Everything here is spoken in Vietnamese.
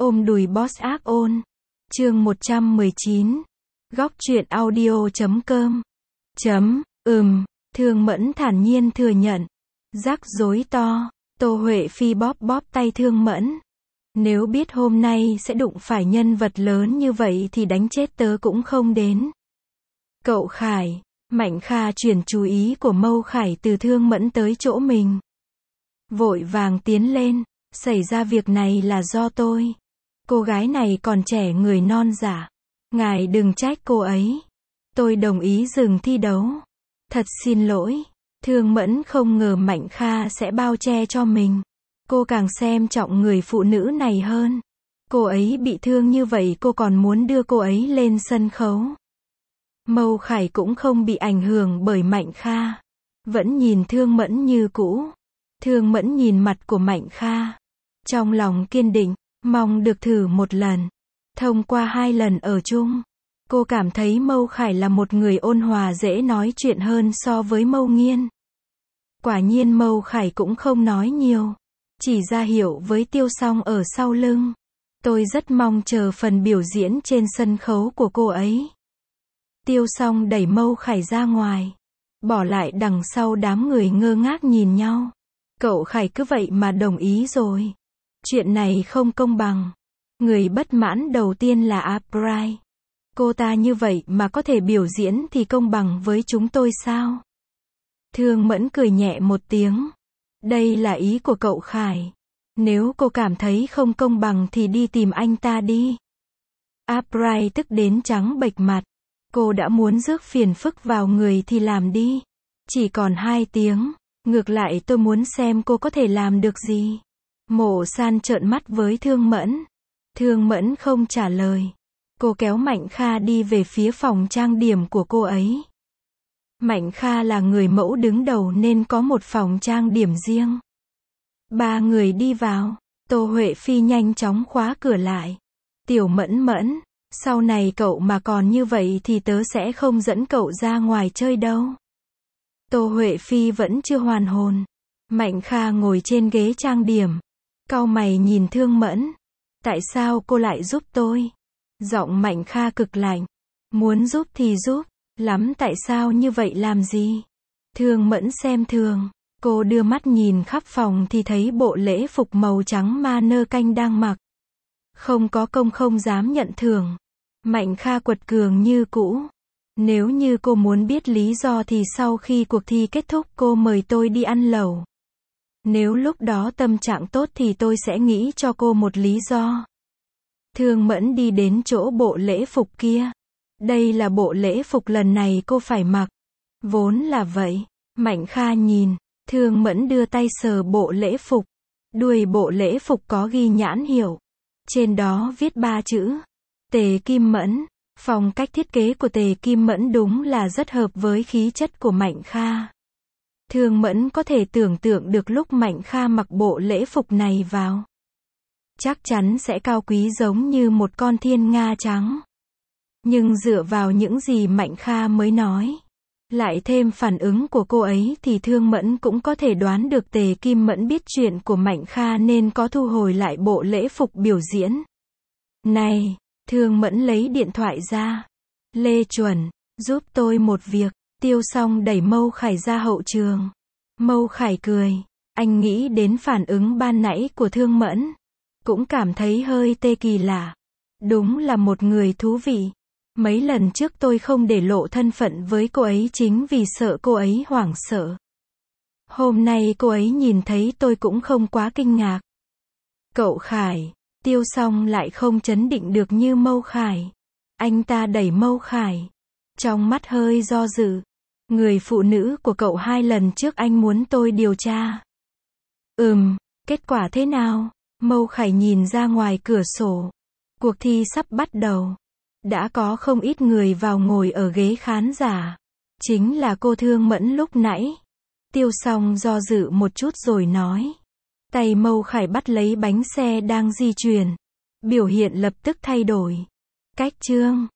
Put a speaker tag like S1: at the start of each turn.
S1: Ôm đùi boss ác ôn. Chương 119. Góc truyện audio.com. Thương Mẫn thản nhiên thừa nhận. Rắc rối to. Tô Huệ Phi bóp bóp tay Thương Mẫn. Nếu biết hôm nay sẽ đụng phải nhân vật lớn như vậy thì đánh chết tớ cũng không đến. Cậu Khải. Mạnh Kha chuyển chú ý của Mâu Khải từ Thương Mẫn tới chỗ mình. Vội vàng tiến lên. Xảy ra việc này là do tôi. Cô gái này còn trẻ người non dạ. Ngài đừng trách cô ấy. Tôi đồng ý dừng thi đấu. Thật xin lỗi. Thương Mẫn không ngờ Mạnh Kha sẽ bao che cho mình. Cô càng xem trọng người phụ nữ này hơn. Cô ấy bị thương như vậy cô còn muốn đưa cô ấy lên sân khấu. Mâu Khải cũng không bị ảnh hưởng bởi Mạnh Kha. Vẫn nhìn Thương Mẫn như cũ. Thương Mẫn nhìn mặt của Mạnh Kha. Trong lòng kiên định, mong được thử một lần. Thông qua 2 lần ở chung, cô cảm thấy Mâu Khải là một người ôn hòa dễ nói chuyện hơn so với Mâu Nghiên. Quả nhiên Mâu Khải cũng không nói nhiều, chỉ ra hiệu với Tiêu Song ở sau lưng. Tôi rất mong chờ phần biểu diễn trên sân khấu của cô ấy. Tiêu Song đẩy Mâu Khải ra ngoài, bỏ lại đằng sau đám người ngơ ngác nhìn nhau. Cậu Khải cứ vậy mà đồng ý rồi. Chuyện này không công bằng. Người bất mãn đầu tiên là April. Cô ta như vậy mà có thể biểu diễn thì công bằng với chúng tôi sao? Thương Mẫn cười nhẹ một tiếng. Đây là ý của cậu Khải. Nếu cô cảm thấy không công bằng thì đi tìm anh ta đi. April tức đến trắng bệch mặt. Cô đã muốn rước phiền phức vào người thì làm đi. Chỉ còn 2 tiếng. Ngược lại tôi muốn xem cô có thể làm được gì. Mộ San trợn mắt với Thương Mẫn. Thương Mẫn không trả lời. Cô kéo Mạnh Kha đi về phía phòng trang điểm của cô ấy. Mạnh Kha là người mẫu đứng đầu nên có một phòng trang điểm riêng. 3 người đi vào. Tô Huệ Phi nhanh chóng khóa cửa lại. Tiểu Mẫn Mẫn, sau này cậu mà còn như vậy thì tớ sẽ không dẫn cậu ra ngoài chơi đâu. Tô Huệ Phi vẫn chưa hoàn hồn. Mạnh Kha ngồi trên ghế trang điểm. Cau mày nhìn Thương Mẫn. Tại sao cô lại giúp tôi? Giọng Mạnh Kha cực lạnh. Muốn giúp thì giúp. Lắm tại sao như vậy làm gì? Thương Mẫn xem thường. Cô đưa mắt nhìn khắp phòng thì thấy bộ lễ phục màu trắng ma nơ canh đang mặc. Không có công không dám nhận thưởng. Mạnh Kha quật cường như cũ. Nếu như cô muốn biết lý do thì sau khi cuộc thi kết thúc cô mời tôi đi ăn lẩu. Nếu lúc đó tâm trạng tốt thì tôi sẽ nghĩ cho cô một lý do. Thương Mẫn đi đến chỗ bộ lễ phục kia. Đây là bộ lễ phục lần này cô phải mặc. Vốn là vậy. Mạnh Kha nhìn. Thương Mẫn đưa tay sờ bộ lễ phục. Đuôi bộ lễ phục có ghi nhãn hiệu. Trên đó viết 3 chữ. Tề Kim Mẫn. Phong cách thiết kế của Tề Kim Mẫn đúng là rất hợp với khí chất của Mạnh Kha. Thương Mẫn có thể tưởng tượng được lúc Mạnh Kha mặc bộ lễ phục này vào. Chắc chắn sẽ cao quý giống như một con thiên nga trắng. Nhưng dựa vào những gì Mạnh Kha mới nói, lại thêm phản ứng của cô ấy thì Thương Mẫn cũng có thể đoán được Tề Kim Mẫn biết chuyện của Mạnh Kha nên có thu hồi lại bộ lễ phục biểu diễn. Này, Thương Mẫn lấy điện thoại ra. Lê Chuẩn, giúp tôi một việc. Tiêu Song đẩy Mâu Khải ra hậu trường. Mâu Khải cười. Anh nghĩ đến phản ứng ban nãy của Thương Mẫn. Cũng cảm thấy hơi tê kỳ lạ. Đúng là một người thú vị. Mấy lần trước tôi không để lộ thân phận với cô ấy chính vì sợ cô ấy hoảng sợ. Hôm nay cô ấy nhìn thấy tôi cũng không quá kinh ngạc. Cậu Khải. Tiêu Song lại không chấn định được như Mâu Khải. Anh ta đẩy Mâu Khải. Trong mắt hơi do dự. Người phụ nữ của cậu 2 lần trước anh muốn tôi điều tra. Kết quả thế nào? Mâu Khải nhìn ra ngoài cửa sổ. Cuộc thi sắp bắt đầu. Đã có không ít người vào ngồi ở ghế khán giả. Chính là cô Thương Mẫn lúc nãy. Tiêu Song do dự một chút rồi nói. Tay Mâu Khải bắt lấy bánh xe đang di chuyển. Biểu hiện lập tức thay đổi. Cách chương.